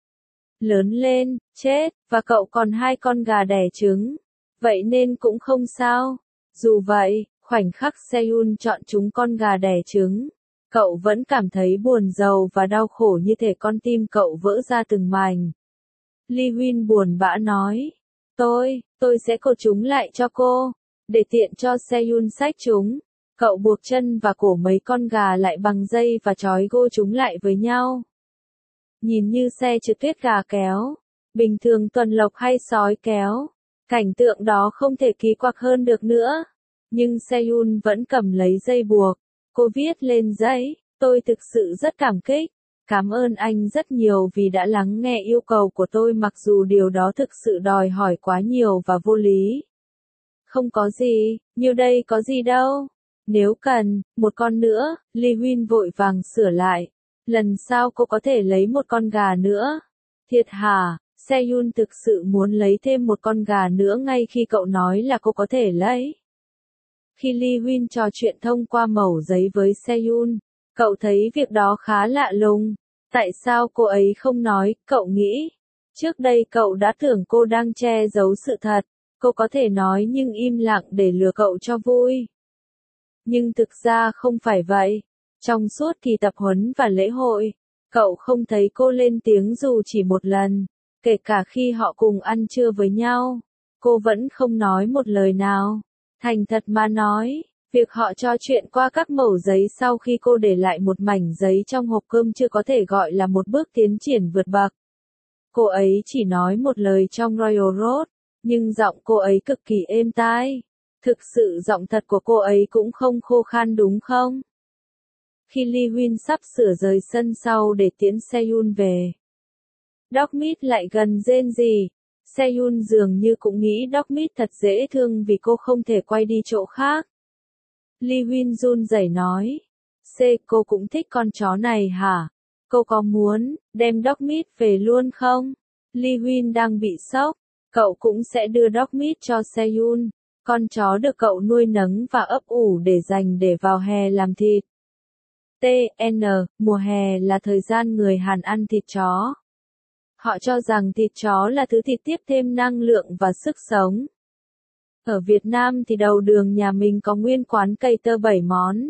Speaker 1: Lớn lên, chết, và cậu còn hai con gà đẻ trứng. Vậy nên cũng không sao. Dù vậy, khoảnh khắc Sehun chọn chúng con gà đẻ trứng, cậu vẫn cảm thấy buồn rầu và đau khổ như thể con tim cậu vỡ ra từng mảnh. Lee Huyên buồn bã nói, tôi, tôi sẽ cột chúng lại cho cô, để tiện cho Sehun xách chúng. Cậu buộc chân và cổ mấy con gà lại bằng dây và trói gô chúng lại với nhau. Nhìn như xe trượt tuyết gà kéo, bình thường tuần lộc hay sói kéo, cảnh tượng đó không thể kỳ quặc hơn được nữa. Nhưng Sehun vẫn cầm lấy dây buộc, cô viết lên giấy, tôi thực sự rất cảm kích. Cảm ơn anh rất nhiều vì đã lắng nghe yêu cầu của tôi mặc dù điều đó thực sự đòi hỏi quá nhiều và vô lý. Không có gì, nhiêu đây có gì đâu. Nếu cần, một con nữa, Lee Huyên vội vàng sửa lại. Lần sau cô có thể lấy một con gà nữa. Thiệt hả? Sehun thực sự muốn lấy thêm một con gà nữa ngay khi cậu nói là cô có thể lấy. Khi Lee Huyên trò chuyện thông qua mẩu giấy với Sehun, cậu thấy việc đó khá lạ lùng. Tại sao cô ấy không nói, cậu nghĩ? Trước đây cậu đã tưởng cô đang che giấu sự thật. Cô có thể nói nhưng im lặng để lừa cậu cho vui. Nhưng thực ra không phải vậy. Trong suốt kỳ tập huấn và lễ hội, cậu không thấy cô lên tiếng dù chỉ một lần. Kể cả khi họ cùng ăn trưa với nhau, cô vẫn không nói một lời nào. Thành thật mà nói, việc họ trò chuyện qua các mẩu giấy sau khi cô để lại một mảnh giấy trong hộp cơm chưa có thể gọi là một bước tiến triển vượt bậc. Cô ấy chỉ nói một lời trong Royal Road, nhưng giọng cô ấy cực kỳ êm tai. Thực sự giọng thật của cô ấy cũng không khô khan đúng không? Khi Lee Huyên sắp sửa rời sân sau để tiễn Sehun về, Dogmeat lại gần rên rỉ. Sehun dường như cũng nghĩ Dogmeat thật dễ thương vì cô không thể quay đi chỗ khác. Lee Huyên run rẩy nói, C cô cũng thích con chó này hả? Cô có muốn đem Dogmeat về luôn không? Lee Huyên đang bị sốc. Cậu cũng sẽ đưa Dogmeat cho Sehun. Con chó được cậu nuôi nấng và ấp ủ để dành để vào hè làm thịt. tê en, mùa hè là thời gian người Hàn ăn thịt chó. Họ cho rằng thịt chó là thứ thịt tiếp thêm năng lượng và sức sống. Ở Việt Nam thì đầu đường nhà mình có nguyên quán cây tơ bảy món.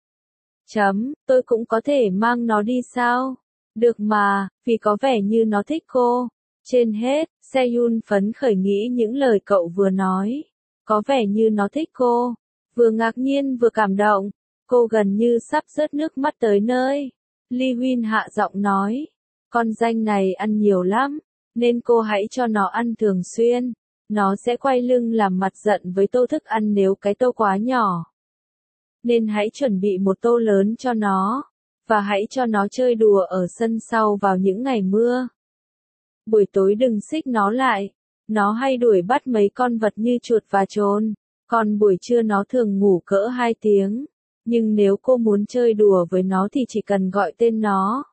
Speaker 1: Chấm, tôi cũng có thể mang nó đi sao? Được mà, vì có vẻ như nó thích cô. Trên hết, Sehun phấn khởi nghĩ những lời cậu vừa nói. Có vẻ như nó thích cô. Vừa ngạc nhiên vừa cảm động. Cô gần như sắp rớt nước mắt tới nơi. Lee Huyên hạ giọng nói. Con danh này ăn nhiều lắm, nên cô hãy cho nó ăn thường xuyên. Nó sẽ quay lưng làm mặt giận với tô thức ăn nếu cái tô quá nhỏ. Nên hãy chuẩn bị một tô lớn cho nó. Và hãy cho nó chơi đùa ở sân sau vào những ngày mưa. Buổi tối đừng xích nó lại. Nó hay đuổi bắt mấy con vật như chuột và trồn. Còn buổi trưa nó thường ngủ cỡ hai tiếng. Nhưng nếu cô muốn chơi đùa với nó thì chỉ cần gọi tên nó.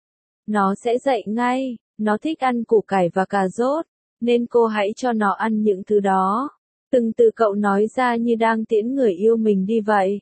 Speaker 1: Nó sẽ dậy ngay. Nó thích ăn củ cải và cà rốt. Nên cô hãy cho nó ăn những thứ đó. Từng từ cậu nói ra như đang tiễn người yêu mình đi vậy.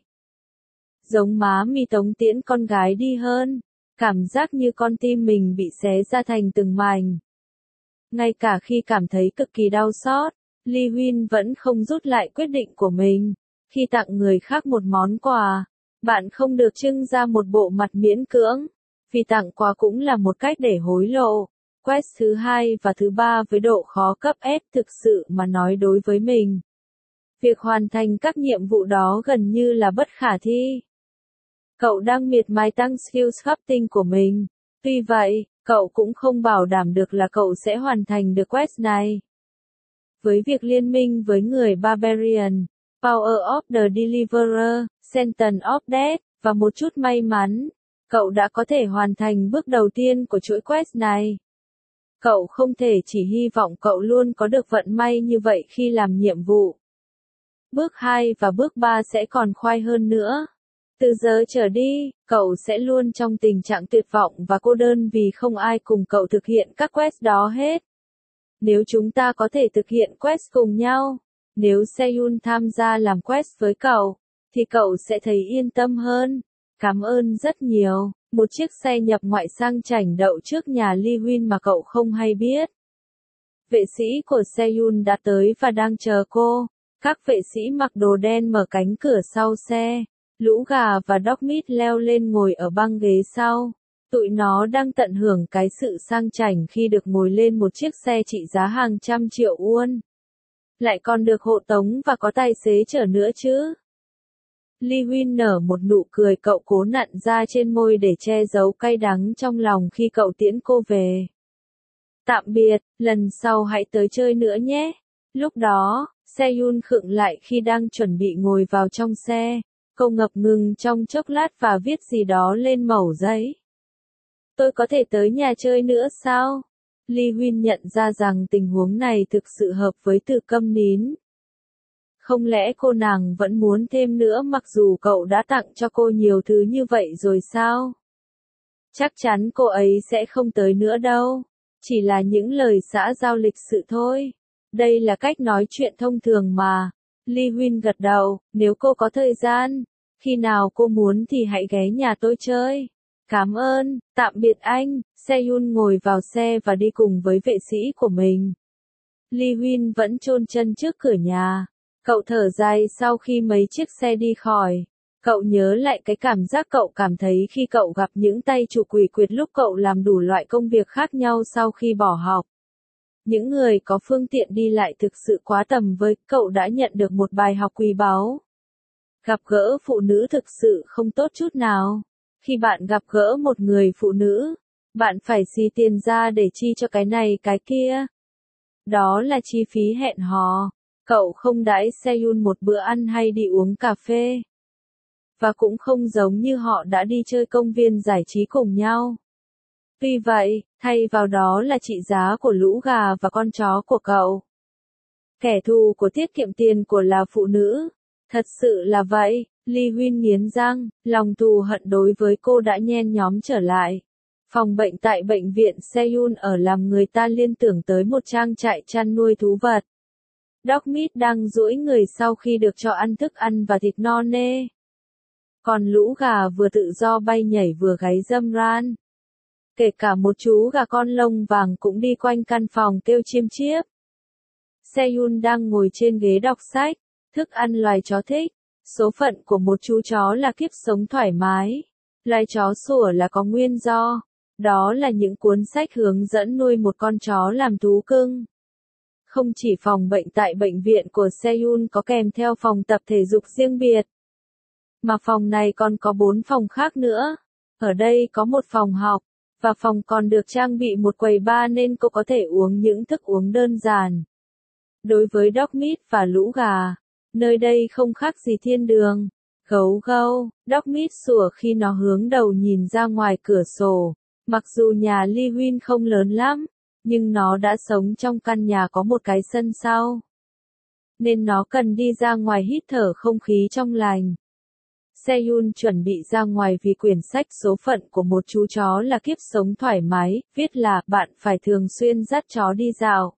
Speaker 1: Giống má mi tống tiễn con gái đi hơn. Cảm giác như con tim mình bị xé ra thành từng mảnh. Ngay cả khi cảm thấy cực kỳ đau xót, Lee Huynh vẫn không rút lại quyết định của mình. Khi tặng người khác một món quà, bạn không được trưng ra một bộ mặt miễn cưỡng, vì tặng quà cũng là một cách để hối lộ. Quest thứ hai và thứ ba với độ khó cấp S thực sự mà nói đối với mình. Việc hoàn thành các nhiệm vụ đó gần như là bất khả thi. Cậu đang miệt mài tăng skill crafting của mình. Tuy vậy, cậu cũng không bảo đảm được là cậu sẽ hoàn thành được quest này. Với việc liên minh với người Barbarian, Power of the Deliverer, Sentence of Death, và một chút may mắn, cậu đã có thể hoàn thành bước đầu tiên của chuỗi quest này. Cậu không thể chỉ hy vọng cậu luôn có được vận may như vậy khi làm nhiệm vụ. Bước hai và bước ba sẽ còn khoai hơn nữa. Từ giờ trở đi, cậu sẽ luôn trong tình trạng tuyệt vọng và cô đơn vì không ai cùng cậu thực hiện các quest đó hết. Nếu chúng ta có thể thực hiện quest cùng nhau, nếu Seyun tham gia làm quest với cậu, thì cậu sẽ thấy yên tâm hơn. Cảm ơn rất nhiều. Một chiếc xe nhập ngoại sang chảnh đậu trước nhà Lee Huynh mà cậu không hay biết. Vệ sĩ của Seyun đã tới và đang chờ cô. Các vệ sĩ mặc đồ đen mở cánh cửa sau xe. Lũ gà và Dogmeat leo lên ngồi ở băng ghế sau. Tụi nó đang tận hưởng cái sự sang chảnh khi được ngồi lên một chiếc xe trị giá hàng trăm triệu won. Lại còn được hộ tống và có tài xế chở nữa chứ. Lee Huynh nở một nụ cười, cậu cố nặn ra trên môi để che giấu cay đắng trong lòng khi cậu tiễn cô về. Tạm biệt, lần sau hãy tới chơi nữa nhé. Lúc đó, Seyun khựng lại khi đang chuẩn bị ngồi vào trong xe. Cậu ngập ngừng trong chốc lát và viết gì đó lên mẩu giấy. Tôi có thể tới nhà chơi nữa sao? Lee Huynh nhận ra rằng tình huống này thực sự hợp với từ câm nín. Không lẽ cô nàng vẫn muốn thêm nữa mặc dù cậu đã tặng cho cô nhiều thứ như vậy rồi sao? Chắc chắn cô ấy sẽ không tới nữa đâu. Chỉ là những lời xã giao lịch sự thôi. Đây là cách nói chuyện thông thường mà. Lee Huynh gật đầu, nếu cô có thời gian, khi nào cô muốn thì hãy ghé nhà tôi chơi. Cảm ơn, tạm biệt anh. Seyun ngồi vào xe và đi cùng với vệ sĩ của mình. Lee Huynh vẫn chôn chân trước cửa nhà. Cậu thở dài sau khi mấy chiếc xe đi khỏi. Cậu nhớ lại cái cảm giác cậu cảm thấy khi cậu gặp những tay chủ quỷ quyệt lúc cậu làm đủ loại công việc khác nhau sau khi bỏ học. Những người có phương tiện đi lại thực sự quá tầm với, cậu đã nhận được một bài học quý báu. Gặp gỡ phụ nữ thực sự không tốt chút nào. Khi bạn gặp gỡ một người phụ nữ, bạn phải xì tiền ra để chi cho cái này cái kia. Đó là chi phí hẹn hò. Cậu không đãi Seyun một bữa ăn hay đi uống cà phê. Và cũng không giống như họ đã đi chơi công viên giải trí cùng nhau. Tuy vậy, thay vào đó là trị giá của lũ gà và con chó của cậu. Kẻ thù của tiết kiệm tiền của là phụ nữ. Thật sự là vậy, Lee Huynh nghiến răng, lòng thù hận đối với cô đã nhen nhóm trở lại. Phòng bệnh tại bệnh viện Seyun ở làm người ta liên tưởng tới một trang trại chăn nuôi thú vật. Dogmeat đang duỗi người sau khi được cho ăn thức ăn và thịt no nê. Còn lũ gà vừa tự do bay nhảy vừa gáy râm ran. Kể cả một chú gà con lông vàng cũng đi quanh căn phòng kêu chiêm chiếp. Seyun đang ngồi trên ghế đọc sách, thức ăn loài chó thích. Số phận của một chú chó là kiếp sống thoải mái. Loài chó sủa là có nguyên do. Đó là những cuốn sách hướng dẫn nuôi một con chó làm thú cưng. Không chỉ phòng bệnh tại bệnh viện của Seyun có kèm theo phòng tập thể dục riêng biệt, mà phòng này còn có bốn phòng khác nữa. Ở đây có một phòng học, và phòng còn được trang bị một quầy bar nên cô có thể uống những thức uống đơn giản. Đối với Dogmeat và lũ gà, nơi đây không khác gì thiên đường. Gấu gâu, Dogmeat sủa khi nó hướng đầu nhìn ra ngoài cửa sổ. Mặc dù nhà Lee Huynh không lớn lắm, nhưng nó đã sống trong căn nhà có một cái sân sau. Nên nó cần đi ra ngoài hít thở không khí trong lành. Seyun chuẩn bị ra ngoài vì quyển sách số phận của một chú chó là kiếp sống thoải mái, viết là bạn phải thường xuyên dắt chó đi dạo.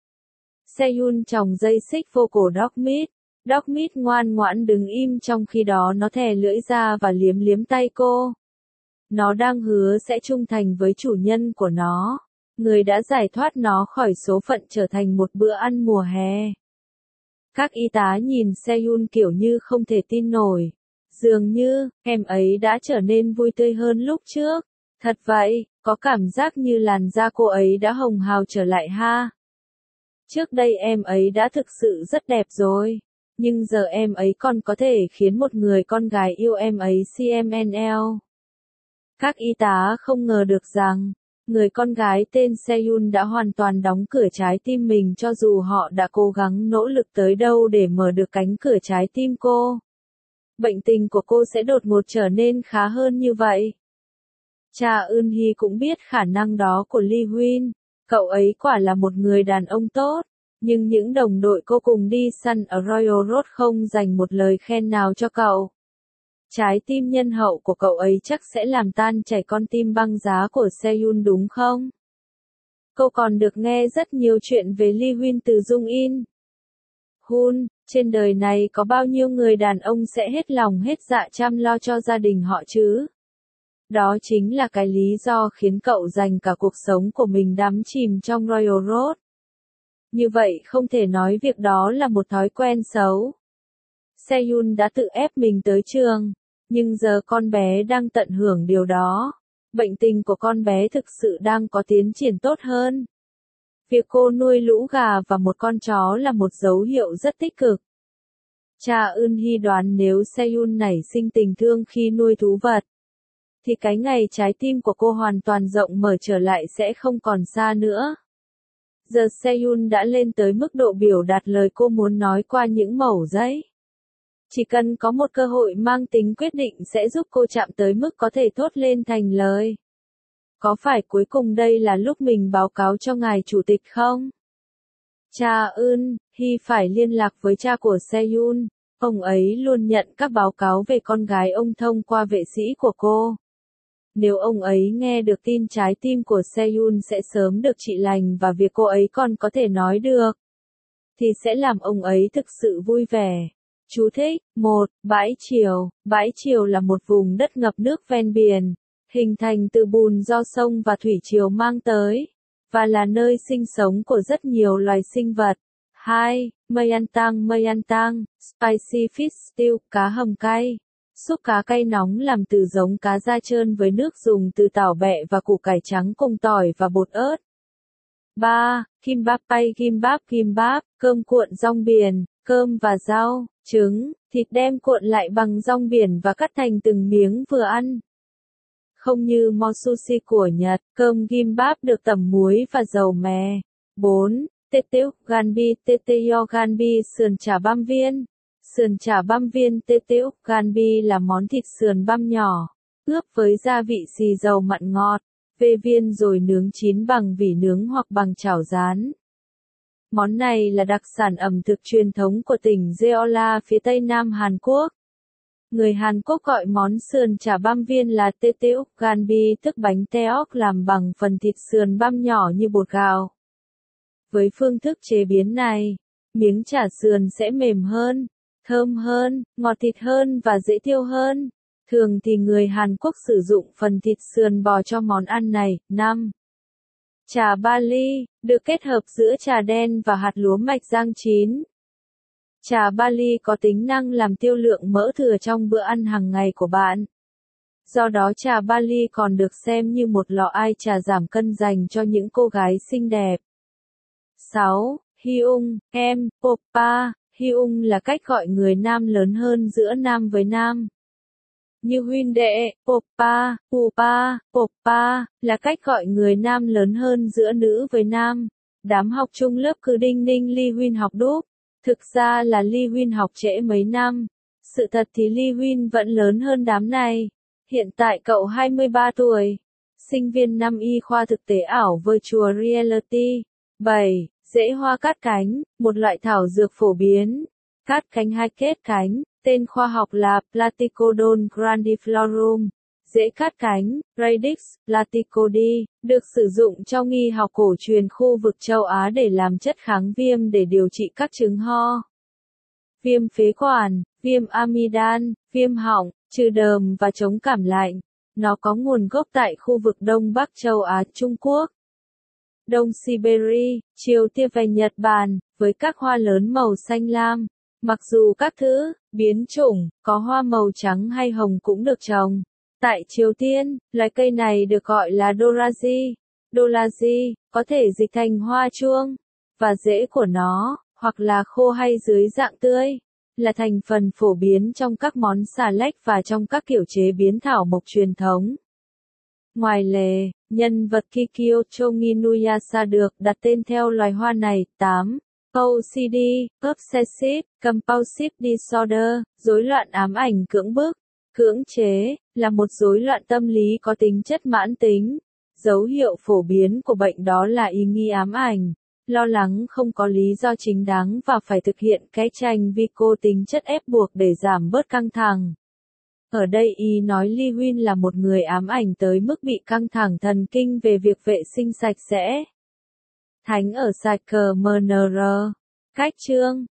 Speaker 1: Seyun tròng dây xích vô cổ Dogmeat. Dogmeat ngoan ngoãn đứng im trong khi đó nó thè lưỡi ra và liếm liếm tay cô. Nó đang hứa sẽ trung thành với chủ nhân của nó. người đã giải thoát nó khỏi số phận trở thành một bữa ăn mùa hè. Các y tá nhìn Seyun kiểu như không thể tin nổi. Dường như, em ấy đã trở nên vui tươi hơn lúc trước. Thật vậy, có cảm giác như làn da cô ấy đã hồng hào trở lại ha. Trước đây em ấy đã thực sự rất đẹp rồi. Nhưng giờ em ấy còn có thể khiến một người con gái yêu em ấy xê em en lờ. Các y tá không ngờ được rằng, người con gái tên Seyun đã hoàn toàn đóng cửa trái tim mình cho dù họ đã cố gắng nỗ lực tới đâu để mở được cánh cửa trái tim cô. Bệnh tình của cô sẽ đột ngột trở nên khá hơn như vậy. Cha Eun Hee cũng biết khả năng đó của Lee Huynh. Cậu ấy quả là một người đàn ông tốt. Nhưng những đồng đội cô cùng đi săn ở Royal Road không dành một lời khen nào cho cậu. Trái tim nhân hậu của cậu ấy chắc sẽ làm tan chảy con tim băng giá của Seyun đúng không? Cô còn được nghe rất nhiều chuyện về Lee Huynh từ Jung In. Hun, trên đời này có bao nhiêu người đàn ông sẽ hết lòng hết dạ chăm lo cho gia đình họ chứ? Đó chính là cái lý do khiến cậu dành cả cuộc sống của mình đắm chìm trong Royal Road. Như vậy không thể nói việc đó là một thói quen xấu. Seyun đã tự ép mình tới trường, nhưng giờ con bé đang tận hưởng điều đó. Bệnh tình của con bé thực sự đang có tiến triển tốt hơn. Việc cô nuôi lũ gà và một con chó là một dấu hiệu rất tích cực. Cha Eun Hee đoán nếu Seyun nảy sinh tình thương khi nuôi thú vật, thì cái ngày trái tim của cô hoàn toàn rộng mở trở lại sẽ không còn xa nữa. Giờ Seyun đã lên tới mức độ biểu đạt lời cô muốn nói qua những mẩu giấy. Chỉ cần có một cơ hội mang tính quyết định sẽ giúp cô chạm tới mức có thể thốt lên thành lời. Có phải cuối cùng đây là lúc mình báo cáo cho ngài chủ tịch không? Cha Eun Hee phải liên lạc với cha của Seyun. Ông ấy luôn nhận các báo cáo về con gái ông thông qua vệ sĩ của cô. Nếu ông ấy nghe được tin trái tim của Seyun sẽ sớm được trị lành và việc cô ấy còn có thể nói được, thì sẽ làm ông ấy thực sự vui vẻ. Chú thích: một. Bãi Triều. Bãi Triều là một vùng đất ngập nước ven biển, hình thành từ bùn do sông và thủy triều mang tới, và là nơi sinh sống của rất nhiều loài sinh vật. hai. Mây ăn tang. Mây ăn tang, spicy fish stew, cá hầm cay. Súp cá cay nóng làm từ giống cá da trơn với nước dùng từ tảo bẹ và củ cải trắng cùng tỏi và bột ớt. ba. Kimbap pay. Kimbap. Kimbap, cơm cuộn rong biển, cơm và rau, trứng, thịt đem cuộn lại bằng rong biển và cắt thành từng miếng vừa ăn. Không như mo sushi của Nhật, cơm kimbap được tẩm muối và dầu mè. bốn. Teteo ganbi. Teteo ganbi, sườn chả băm viên. Sườn chả băm viên Teteo ganbi là món thịt sườn băm nhỏ, ướp với gia vị xì dầu mặn ngọt, vê viên rồi nướng chín bằng vỉ nướng hoặc bằng chảo rán. Món này là đặc sản ẩm thực truyền thống của tỉnh Jeolla phía tây nam Hàn Quốc. Người Hàn Quốc gọi món sườn chả băm viên là Teteo ganbi, tức bánh teok làm bằng phần thịt sườn băm nhỏ như bột gạo. Với phương thức chế biến này, miếng chả sườn sẽ mềm hơn, thơm hơn, ngọt thịt hơn và dễ tiêu hơn. Thường thì người Hàn Quốc sử dụng phần thịt sườn bò cho món ăn này. năm. Trà Bali, được kết hợp giữa trà đen và hạt lúa mạch rang chín. Trà Bali có tính năng làm tiêu lượng mỡ thừa trong bữa ăn hàng ngày của bạn. Do đó trà Bali còn được xem như một lọ ai trà giảm cân dành cho những cô gái xinh đẹp. sáu. Hyung, em, Oppa. Hyung là cách gọi người nam lớn hơn giữa nam với nam. Như huynh đệ, Oppa, Oppa, Oppa, là cách gọi người nam lớn hơn giữa nữ với nam. Đám học chung lớp cứ đinh ninh Lee Huynh học đúc. Thực ra là Lee Huynh học trễ mấy năm. Sự thật thì Lee Huynh vẫn lớn hơn đám này. Hiện tại cậu hai mươi ba tuổi. Sinh viên năm y khoa thực tế ảo Virtual Reality. bảy. Rễ hoa cát cánh, một loại thảo dược phổ biến. Cát cánh hay kết cánh, tên khoa học là Platycodon grandiflorum. Rễ cát cánh, Radix platycodi, được sử dụng trong y học cổ truyền khu vực châu Á để làm chất kháng viêm để điều trị các chứng ho, viêm phế quản, viêm amidan, viêm họng, trừ đờm và chống cảm lạnh. Nó có nguồn gốc tại khu vực Đông Bắc châu Á, Trung Quốc. Đông Siberia, chiều tia về Nhật Bản, với các hoa lớn màu xanh lam. Mặc dù các thứ, biến chủng, có hoa màu trắng hay hồng cũng được trồng. Tại Triều Tiên, loài cây này được gọi là Doraji. Doraji, có thể dịch thành hoa chuông, và rễ của nó, hoặc là khô hay dưới dạng tươi, là thành phần phổ biến trong các món xà lách và trong các kiểu chế biến thảo mộc truyền thống. Ngoài lề, nhân vật Kikyo Inuyasha được đặt tên theo loài hoa này. tám. O C D, Obsessive Compulsive Disorder, rối loạn ám ảnh cưỡng bức, cưỡng chế, là một rối loạn tâm lý có tính chất mãn tính. Dấu hiệu phổ biến của bệnh đó là ý nghi ám ảnh, lo lắng không có lý do chính đáng và phải thực hiện cái tranh vi cô tính chất ép buộc để giảm bớt căng thẳng. Ở đây y nói Lee Huynh là một người ám ảnh tới mức bị căng thẳng thần kinh về việc vệ sinh sạch sẽ. Thánh ở Sacre Mnr. Cách chương